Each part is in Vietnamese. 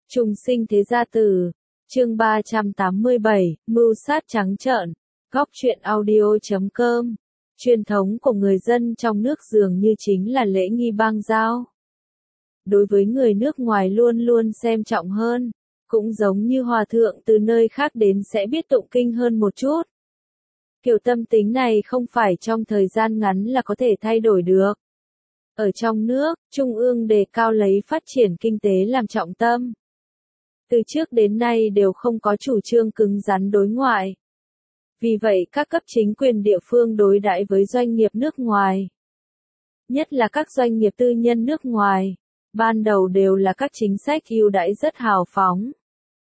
Trùng sinh thế gia tử, chương 387, mưu sát trắng trợn, góc truyện audio.com. Truyền thống của người dân trong nước dường như chính là lễ nghi bang giao. Đối với người nước ngoài luôn luôn xem trọng hơn, cũng giống như hòa thượng từ nơi khác đến sẽ biết tụng kinh hơn một chút. Kiểu tâm tính này không phải trong thời gian ngắn là có thể thay đổi được. Ở trong nước, Trung ương đề cao lấy phát triển kinh tế làm trọng tâm. Từ trước đến nay đều không có chủ trương cứng rắn đối ngoại. Vì vậy các cấp chính quyền địa phương đối đãi với doanh nghiệp nước ngoài, nhất là các doanh nghiệp tư nhân nước ngoài, ban đầu đều là các chính sách ưu đãi rất hào phóng.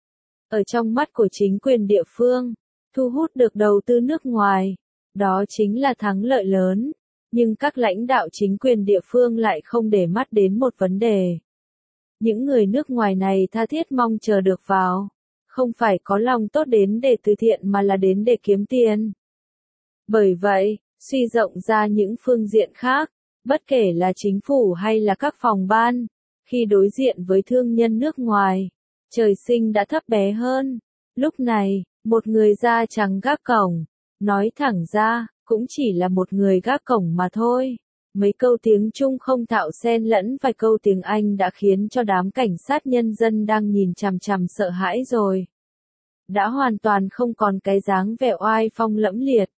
Ở trong mắt của chính quyền địa phương, thu hút được đầu tư nước ngoài, đó chính là thắng lợi lớn, nhưng các lãnh đạo chính quyền địa phương lại không để mắt đến một vấn đề. Những người nước ngoài này tha thiết mong chờ được vào, không phải có lòng tốt đến để từ thiện mà là đến để kiếm tiền. Bởi vậy, suy rộng ra những phương diện khác, bất kể là chính phủ hay là các phòng ban, khi đối diện với thương nhân nước ngoài, trời sinh đã thấp bé hơn. Lúc này, một người da trắng gác cổng, nói thẳng ra, cũng chỉ là một người gác cổng mà thôi. Mấy câu tiếng Trung không thạo xen lẫn vài câu tiếng Anh đã khiến cho đám cảnh sát nhân dân đang nhìn chằm chằm sợ hãi rồi. Đã hoàn toàn không còn cái dáng vẻ oai phong lẫm liệt.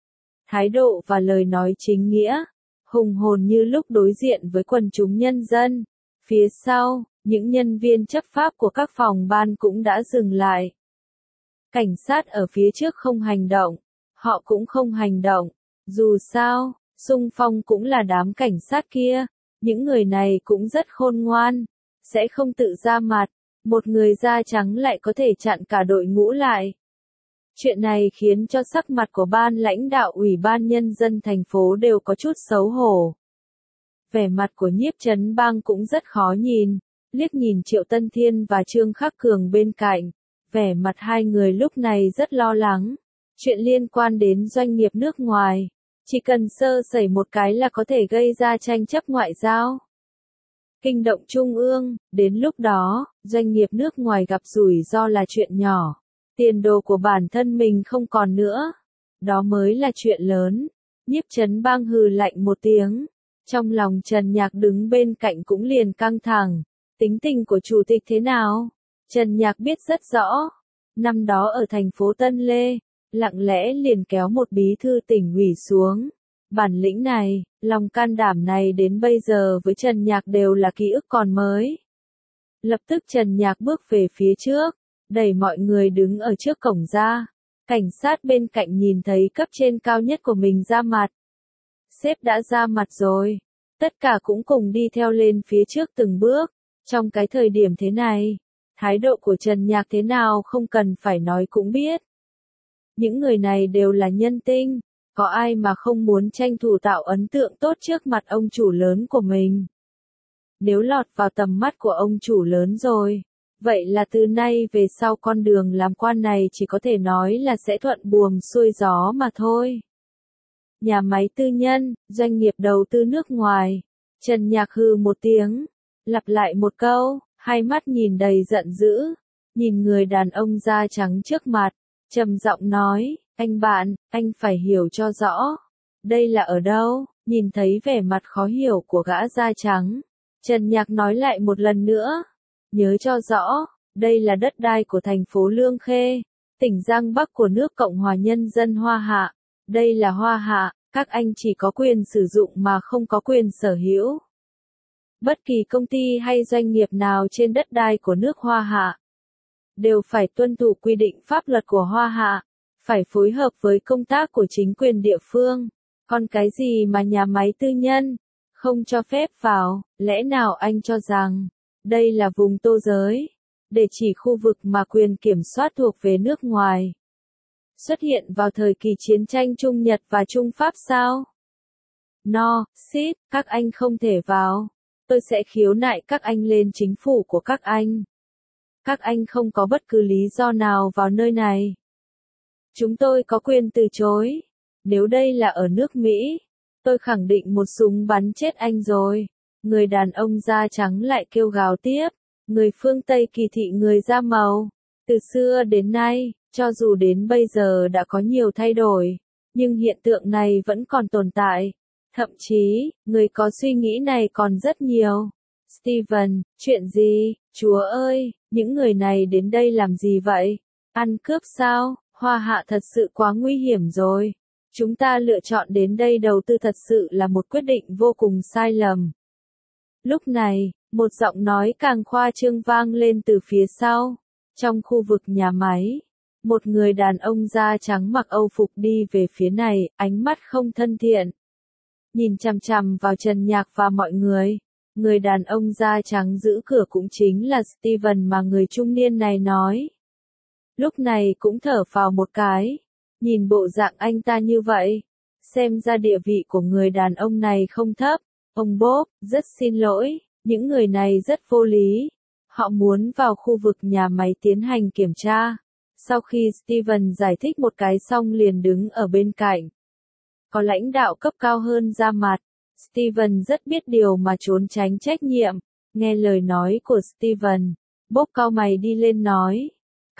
Thái độ và lời nói chính nghĩa, hùng hồn như lúc đối diện với quần chúng nhân dân. Phía sau, những nhân viên chấp pháp của các phòng ban cũng đã dừng lại. Cảnh sát ở phía trước không hành động, họ cũng không hành động. Dù sao, xung phong cũng là đám cảnh sát kia, những người này cũng rất khôn ngoan, sẽ không tự ra mặt, một người da trắng lại có thể chặn cả đội ngũ lại. Chuyện này khiến cho sắc mặt của ban lãnh đạo Ủy ban Nhân dân thành phố đều có chút xấu hổ. Vẻ mặt của Nhiếp Trấn Bang cũng rất khó nhìn, liếc nhìn Triệu Tân Thiên và Trương Khắc Cường bên cạnh, vẻ mặt hai người lúc này rất lo lắng. Chuyện liên quan đến doanh nghiệp nước ngoài, chỉ cần sơ sẩy một cái là có thể gây ra tranh chấp ngoại giao. Kinh động trung ương, đến lúc đó, doanh nghiệp nước ngoài gặp rủi ro là chuyện nhỏ, tiền đồ của bản thân mình không còn nữa. Đó mới là chuyện lớn. Nhiếp Trấn Bang hừ lạnh một tiếng. Trong lòng Trần Nhạc đứng bên cạnh cũng liền căng thẳng. Tính tình của chủ tịch thế nào? Trần Nhạc biết rất rõ. Năm đó ở thành phố Tân Lê, lặng lẽ liền kéo một bí thư tỉnh ủy xuống. Bản lĩnh này, lòng can đảm này đến bây giờ với Trần Nhạc đều là ký ức còn mới. Lập tức Trần Nhạc bước về phía trước, đẩy mọi người đứng ở trước cổng ra. Cảnh sát bên cạnh nhìn thấy cấp trên cao nhất của mình ra mặt. Sếp đã ra mặt rồi. Tất cả cũng cùng đi theo lên phía trước từng bước. Trong cái thời điểm thế này, thái độ của Trần Nhạc thế nào không cần phải nói cũng biết. Những người này đều là nhân tinh, có ai mà không muốn tranh thủ tạo ấn tượng tốt trước mặt ông chủ lớn của mình. Nếu lọt vào tầm mắt của ông chủ lớn rồi, vậy là từ nay về sau con đường làm quan này chỉ có thể nói là sẽ thuận buồm xuôi gió mà thôi. Nhà máy tư nhân, doanh nghiệp đầu tư nước ngoài. Trần Nhạc hừ một tiếng, lặp lại một câu, hai mắt nhìn đầy giận dữ, nhìn người đàn ông da trắng trước mặt, trầm giọng nói, anh bạn, anh phải hiểu cho rõ. Đây là ở đâu? Nhìn thấy vẻ mặt khó hiểu của gã da trắng, Trần Nhạc nói lại một lần nữa. Nhớ cho rõ, đây là đất đai của thành phố Lương Khê, tỉnh Giang Bắc của nước Cộng hòa Nhân dân Hoa Hạ. Đây là Hoa Hạ, các anh chỉ có quyền sử dụng mà không có quyền sở hữu. Bất kỳ công ty hay doanh nghiệp nào trên đất đai của nước Hoa Hạ đều phải tuân thủ quy định pháp luật của Hoa Hạ, phải phối hợp với công tác của chính quyền địa phương. Còn cái gì mà nhà máy tư nhân không cho phép vào, lẽ nào anh cho rằng đây là vùng tô giới, để chỉ khu vực mà quyền kiểm soát thuộc về nước ngoài? Xuất hiện vào thời kỳ chiến tranh Trung Nhật và Trung Pháp sao? No, shit, các anh không thể vào. Tôi sẽ khiếu nại các anh lên chính phủ của các anh. Các anh không có bất cứ lý do nào vào nơi này. Chúng tôi có quyền từ chối. Nếu đây là ở nước Mỹ, tôi khẳng định một súng bắn chết anh rồi. Người đàn ông da trắng lại kêu gào tiếp. Người phương Tây kỳ thị người da màu. Từ xưa đến nay, cho dù đến bây giờ đã có nhiều thay đổi, nhưng hiện tượng này vẫn còn tồn tại. Thậm chí, người có suy nghĩ này còn rất nhiều. Steven, chuyện gì? Chúa ơi, những người này đến đây làm gì vậy? Ăn cướp sao? Hoa Hạ thật sự quá nguy hiểm rồi. Chúng ta lựa chọn đến đây đầu tư thật sự là một quyết định vô cùng sai lầm. Lúc này, một giọng nói càng khoa trương vang lên từ phía sau. Trong khu vực nhà máy, một người đàn ông da trắng mặc Âu phục đi về phía này, ánh mắt không thân thiện. Nhìn chằm chằm vào Trần Nhạc và mọi người. Người đàn ông da trắng giữ cửa cũng chính là Steven mà người trung niên này nói. Lúc này cũng thở phào một cái. Nhìn bộ dạng anh ta như vậy, xem ra địa vị của người đàn ông này không thấp. Ông Bob, rất xin lỗi, những người này rất vô lý. Họ muốn vào khu vực nhà máy tiến hành kiểm tra. Sau khi Steven giải thích một cái xong liền đứng ở bên cạnh. Có lãnh đạo cấp cao hơn ra mặt. Steven rất biết điều mà trốn tránh trách nhiệm. Nghe lời nói của Steven, Bob cau mày đi lên nói.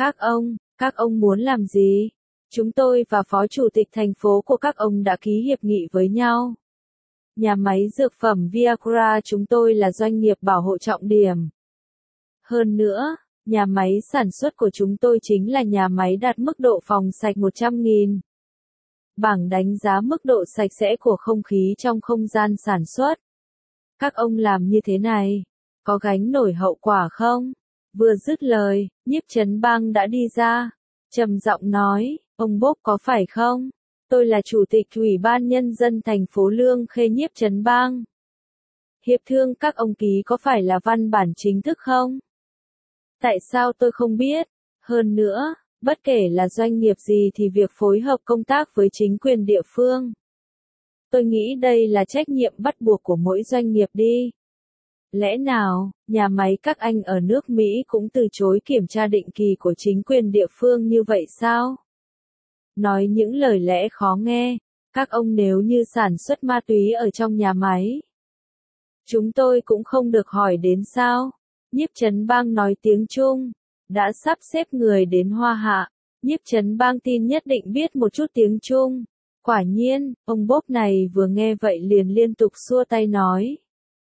Các ông muốn làm gì? Chúng tôi và phó chủ tịch thành phố của các ông đã ký hiệp nghị với nhau. Nhà máy dược phẩm Viagra chúng tôi là doanh nghiệp bảo hộ trọng điểm. Hơn nữa, nhà máy sản xuất của chúng tôi chính là nhà máy đạt mức độ phòng sạch 100.000. Bảng đánh giá mức độ sạch sẽ của không khí trong không gian sản xuất. Các ông làm như thế này, có gánh nổi hậu quả không? Vừa dứt lời, Nhiếp Chấn Bang đã đi ra, trầm giọng nói, ông Bob có phải không? Tôi là chủ tịch Ủy ban Nhân dân thành phố Lương Khê Nhiếp Chấn Bang. Hiệp thương các ông ký có phải là văn bản chính thức không? Tại sao tôi không biết? Hơn nữa, bất kể là doanh nghiệp gì thì việc phối hợp công tác với chính quyền địa phương. Tôi nghĩ đây là trách nhiệm bắt buộc của mỗi doanh nghiệp đi. Lẽ nào, nhà máy các anh ở nước Mỹ cũng từ chối kiểm tra định kỳ của chính quyền địa phương như vậy sao? Nói những lời lẽ khó nghe, các ông nếu như sản xuất ma túy ở trong nhà máy. Chúng tôi cũng không được hỏi đến sao? Nhiếp Chấn Bang nói tiếng Trung, đã sắp xếp người đến Hoa Hạ. Nhiếp Chấn Bang tin nhất định biết một chút tiếng Trung. Quả nhiên, ông Bob này vừa nghe vậy liền liên tục xua tay nói.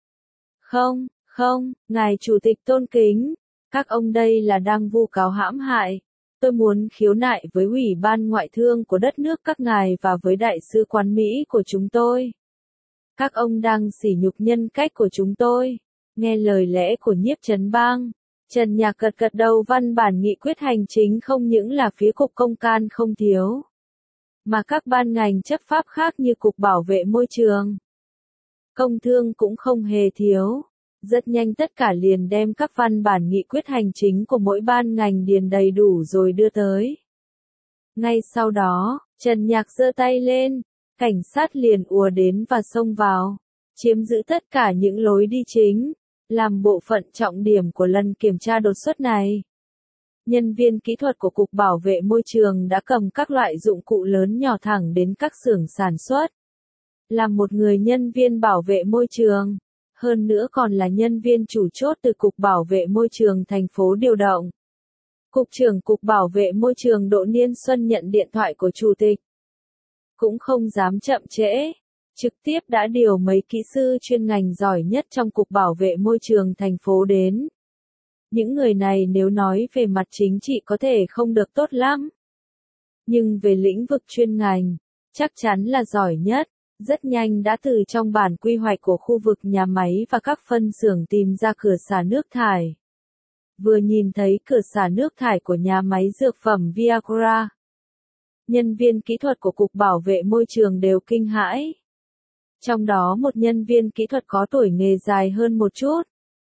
Không, ngài chủ tịch tôn kính, các ông đây là đang vu cáo hãm hại. Tôi muốn khiếu nại với Ủy ban Ngoại thương của đất nước các ngài và với Đại sứ quán Mỹ của chúng tôi. Các ông đang sỉ nhục nhân cách của chúng tôi. Nghe lời lẽ của Nhiếp Chấn Bang, Trần Nhạc gật đầu. Văn bản nghị quyết hành chính không những là phía Cục Công can không thiếu, mà các ban ngành chấp pháp khác như Cục Bảo vệ Môi trường, Công thương cũng không hề thiếu. Rất nhanh tất cả liền đem các văn bản nghị quyết hành chính của mỗi ban ngành điền đầy đủ rồi đưa tới. Ngay sau đó, Trần Nhạc giơ tay lên, cảnh sát liền ùa đến và xông vào, chiếm giữ tất cả những lối đi chính, làm bộ phận trọng điểm của lần kiểm tra đột xuất này. Nhân viên kỹ thuật của Cục Bảo vệ Môi trường đã cầm các loại dụng cụ lớn nhỏ thẳng đến các xưởng sản xuất. Là một người nhân viên bảo vệ môi trường, hơn nữa còn là nhân viên chủ chốt từ Cục Bảo vệ Môi trường thành phố điều động. Cục trưởng Cục Bảo vệ Môi trường Đỗ Niên Xuân nhận điện thoại của chủ tịch. Cũng không dám chậm trễ, trực tiếp đã điều mấy kỹ sư chuyên ngành giỏi nhất trong Cục Bảo vệ Môi trường thành phố đến. Những người này nếu nói về mặt chính trị có thể không được tốt lắm, nhưng về lĩnh vực chuyên ngành, chắc chắn là giỏi nhất. Rất nhanh đã từ trong bản quy hoạch của khu vực nhà máy và các phân xưởng tìm ra cửa xả nước thải. Vừa nhìn thấy cửa xả nước thải của nhà máy dược phẩm Viagra, nhân viên kỹ thuật của Cục Bảo vệ Môi trường đều kinh hãi. Trong đó một nhân viên kỹ thuật có tuổi nghề dài hơn một chút,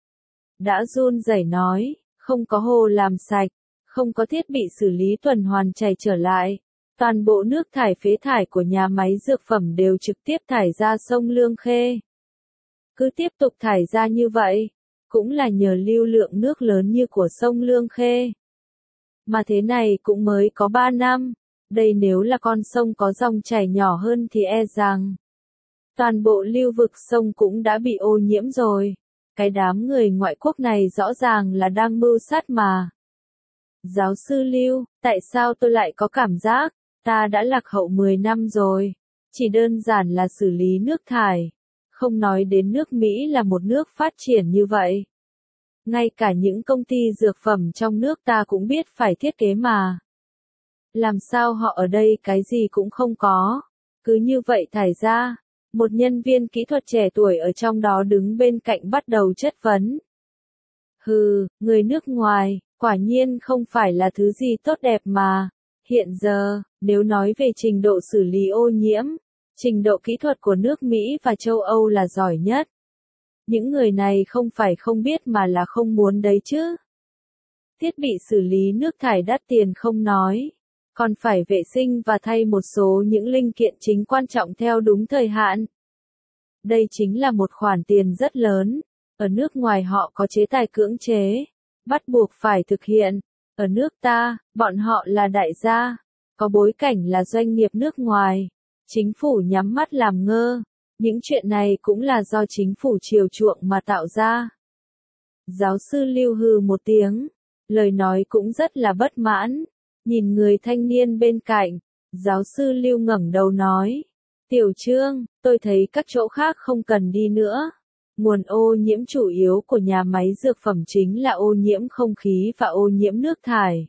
đã run rẩy nói, không có hồ làm sạch, không có thiết bị xử lý tuần hoàn chảy trở lại. Toàn bộ nước thải phế thải của nhà máy dược phẩm đều trực tiếp thải ra sông Lương Khê. Cứ tiếp tục thải ra như vậy, cũng là nhờ lưu lượng nước lớn như của sông Lương Khê. Mà thế này cũng mới có 3 năm, đây nếu là con sông có dòng chảy nhỏ hơn thì e rằng toàn bộ lưu vực sông cũng đã bị ô nhiễm rồi. Cái đám người ngoại quốc này rõ ràng là đang mưu sát mà. Giáo sư Lưu, tại sao tôi lại có cảm giác, ta đã lạc hậu 10 năm rồi. Chỉ đơn giản là xử lý nước thải. Không nói đến nước Mỹ là một nước phát triển như vậy. Ngay cả những công ty dược phẩm trong nước ta cũng biết phải thiết kế mà. Làm sao họ ở đây cái gì cũng không có. Cứ như vậy thải ra. Một nhân viên kỹ thuật trẻ tuổi ở trong đó đứng bên cạnh bắt đầu chất vấn. Hừ, người nước ngoài, quả nhiên không phải là thứ gì tốt đẹp mà. Hiện giờ, nếu nói về trình độ xử lý ô nhiễm, trình độ kỹ thuật của nước Mỹ và châu Âu là giỏi nhất. Những người này không phải không biết mà là không muốn đấy chứ. Thiết bị xử lý nước thải đắt tiền không nói, còn phải vệ sinh và thay một số những linh kiện chính quan trọng theo đúng thời hạn. Đây chính là một khoản tiền rất lớn. Ở nước ngoài họ có chế tài cưỡng chế, bắt buộc phải thực hiện. Ở nước ta, bọn họ là đại gia, có bối cảnh là doanh nghiệp nước ngoài. Chính phủ nhắm mắt làm ngơ. Những chuyện này cũng là do chính phủ chiều chuộng mà tạo ra. Giáo sư Lưu hừ một tiếng, lời nói cũng rất là bất mãn. Nhìn người thanh niên bên cạnh, giáo sư Lưu ngẩng đầu nói. Tiểu Trương, tôi thấy các chỗ khác không cần đi nữa. Nguồn ô nhiễm chủ yếu của nhà máy dược phẩm chính là ô nhiễm không khí và ô nhiễm nước thải.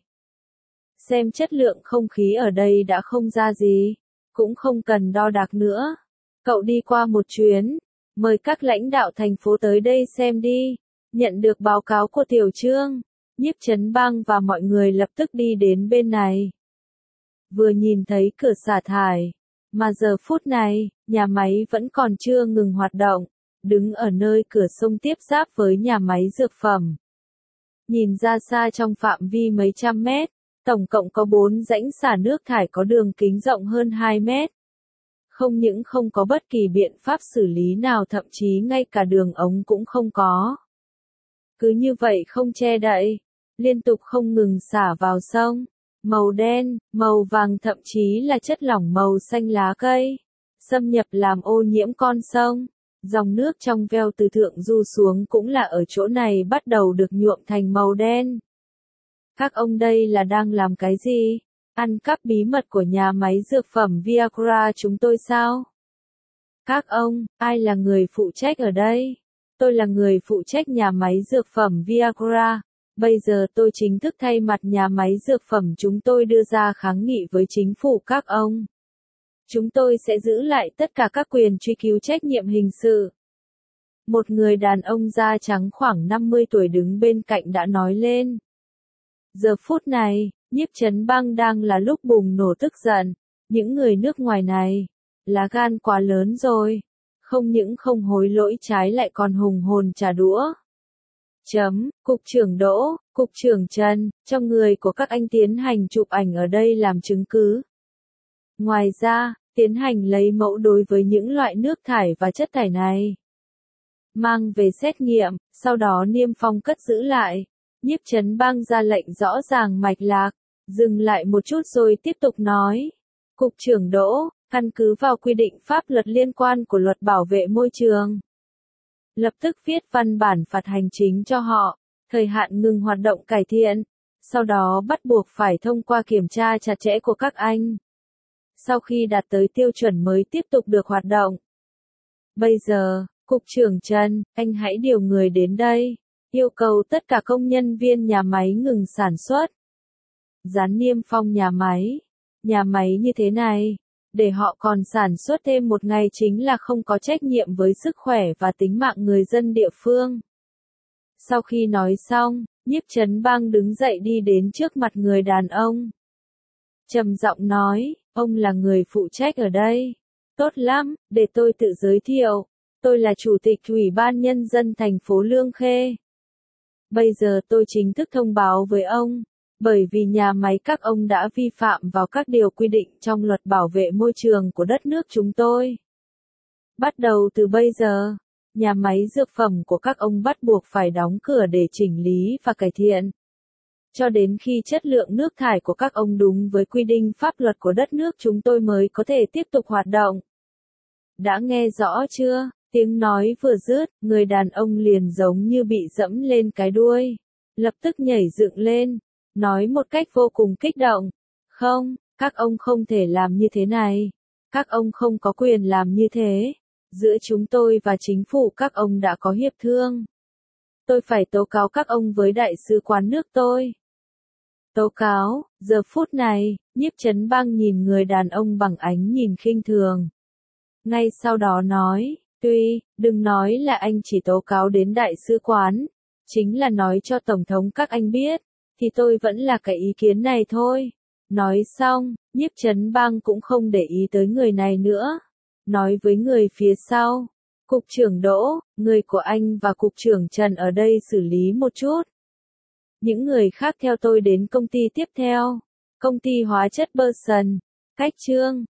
Xem chất lượng không khí ở đây đã không ra gì, cũng không cần đo đạc nữa. Cậu đi qua một chuyến, mời các lãnh đạo thành phố tới đây xem đi. Nhận được báo cáo của Tiểu Trương, Nhiếp Chấn Bang và mọi người lập tức đi đến bên này. Vừa nhìn thấy cửa xả thải, mà giờ phút này, nhà máy vẫn còn chưa ngừng hoạt động, đứng ở nơi cửa sông tiếp giáp với nhà máy dược phẩm. Nhìn ra xa trong phạm vi mấy trăm mét, tổng cộng có 4 rãnh xả nước thải có đường kính rộng hơn 2 mét. Không những không có bất kỳ biện pháp xử lý nào, thậm chí ngay cả đường ống cũng không có. Cứ như vậy không che đậy, liên tục không ngừng xả vào sông. Màu đen, màu vàng thậm chí là chất lỏng màu xanh lá cây, xâm nhập làm ô nhiễm con sông. Dòng nước trong veo từ thượng du xuống cũng là ở chỗ này bắt đầu được nhuộm thành màu đen. Các ông đây là đang làm cái gì? Ăn cắp bí mật của nhà máy dược phẩm Viagra chúng tôi sao? Các ông, ai là người phụ trách ở đây? Tôi là người phụ trách nhà máy dược phẩm Viagra. Bây giờ tôi chính thức thay mặt nhà máy dược phẩm chúng tôi đưa ra kháng nghị với chính phủ các ông. Chúng tôi sẽ giữ lại tất cả các quyền truy cứu trách nhiệm hình sự. Một người đàn ông da trắng khoảng 50 tuổi đứng bên cạnh đã nói lên. Giờ phút này, Nhiếp Chấn Bang đang là lúc bùng nổ tức giận. Những người nước ngoài này, lá gan quá lớn rồi. Không những không hối lỗi trái lại còn hùng hồn trả đũa. Cục trưởng Đỗ, Cục trưởng Trần, trong người của các anh tiến hành chụp ảnh ở đây làm chứng cứ. Ngoài ra, tiến hành lấy mẫu đối với những loại nước thải và chất thải này. Mang về xét nghiệm, sau đó niêm phong cất giữ lại. Nhiếp Chấn Bang ra lệnh rõ ràng mạch lạc, dừng lại một chút rồi tiếp tục nói. Cục trưởng Đỗ, căn cứ vào quy định pháp luật liên quan của luật bảo vệ môi trường. Lập tức viết văn bản phạt hành chính cho họ, thời hạn ngừng hoạt động cải thiện, sau đó bắt buộc phải thông qua kiểm tra chặt chẽ của các anh. Sau khi đạt tới tiêu chuẩn mới tiếp tục được hoạt động. Bây giờ, Cục trưởng Trần, anh hãy điều người đến đây, yêu cầu tất cả công nhân viên nhà máy ngừng sản xuất. Dán niêm phong nhà máy như thế này, để họ còn sản xuất thêm một ngày chính là không có trách nhiệm với sức khỏe và tính mạng người dân địa phương. Sau khi nói xong, Nhiếp Chấn Bang đứng dậy đi đến trước mặt người đàn ông. Trầm giọng nói, ông là người phụ trách ở đây. Tốt lắm, để tôi tự giới thiệu. Tôi là Chủ tịch Ủy ban Nhân dân thành phố Lương Khê. Bây giờ tôi chính thức thông báo với ông, bởi vì nhà máy các ông đã vi phạm vào các điều quy định trong luật bảo vệ môi trường của đất nước chúng tôi. Bắt đầu từ bây giờ, nhà máy dược phẩm của các ông bắt buộc phải đóng cửa để chỉnh lý và cải thiện. Cho đến khi chất lượng nước thải của các ông đúng với quy định pháp luật của đất nước chúng tôi mới có thể tiếp tục hoạt động. Đã nghe rõ chưa? Tiếng nói vừa dứt, người đàn ông liền giống như bị dẫm lên cái đuôi. Lập tức nhảy dựng lên, nói một cách vô cùng kích động. Không, các ông không thể làm như thế này. Các ông không có quyền làm như thế. Giữa chúng tôi và chính phủ các ông đã có hiệp thương. Tôi phải tố cáo các ông với đại sứ quán nước tôi. Tố cáo, giờ phút này, Nhiếp Chấn Bang nhìn người đàn ông bằng ánh nhìn khinh thường. Ngay sau đó nói, đừng nói là anh chỉ tố cáo đến đại sứ quán, chính là nói cho Tổng thống các anh biết, thì tôi vẫn là cái ý kiến này thôi. Nói xong, Nhiếp Chấn Bang cũng không để ý tới người này nữa. Nói với người phía sau, Cục trưởng Đỗ, người của anh và Cục trưởng Trần ở đây xử lý một chút. Những người khác theo tôi đến công ty tiếp theo. Công ty hóa chất Bơ Sần. Cách chương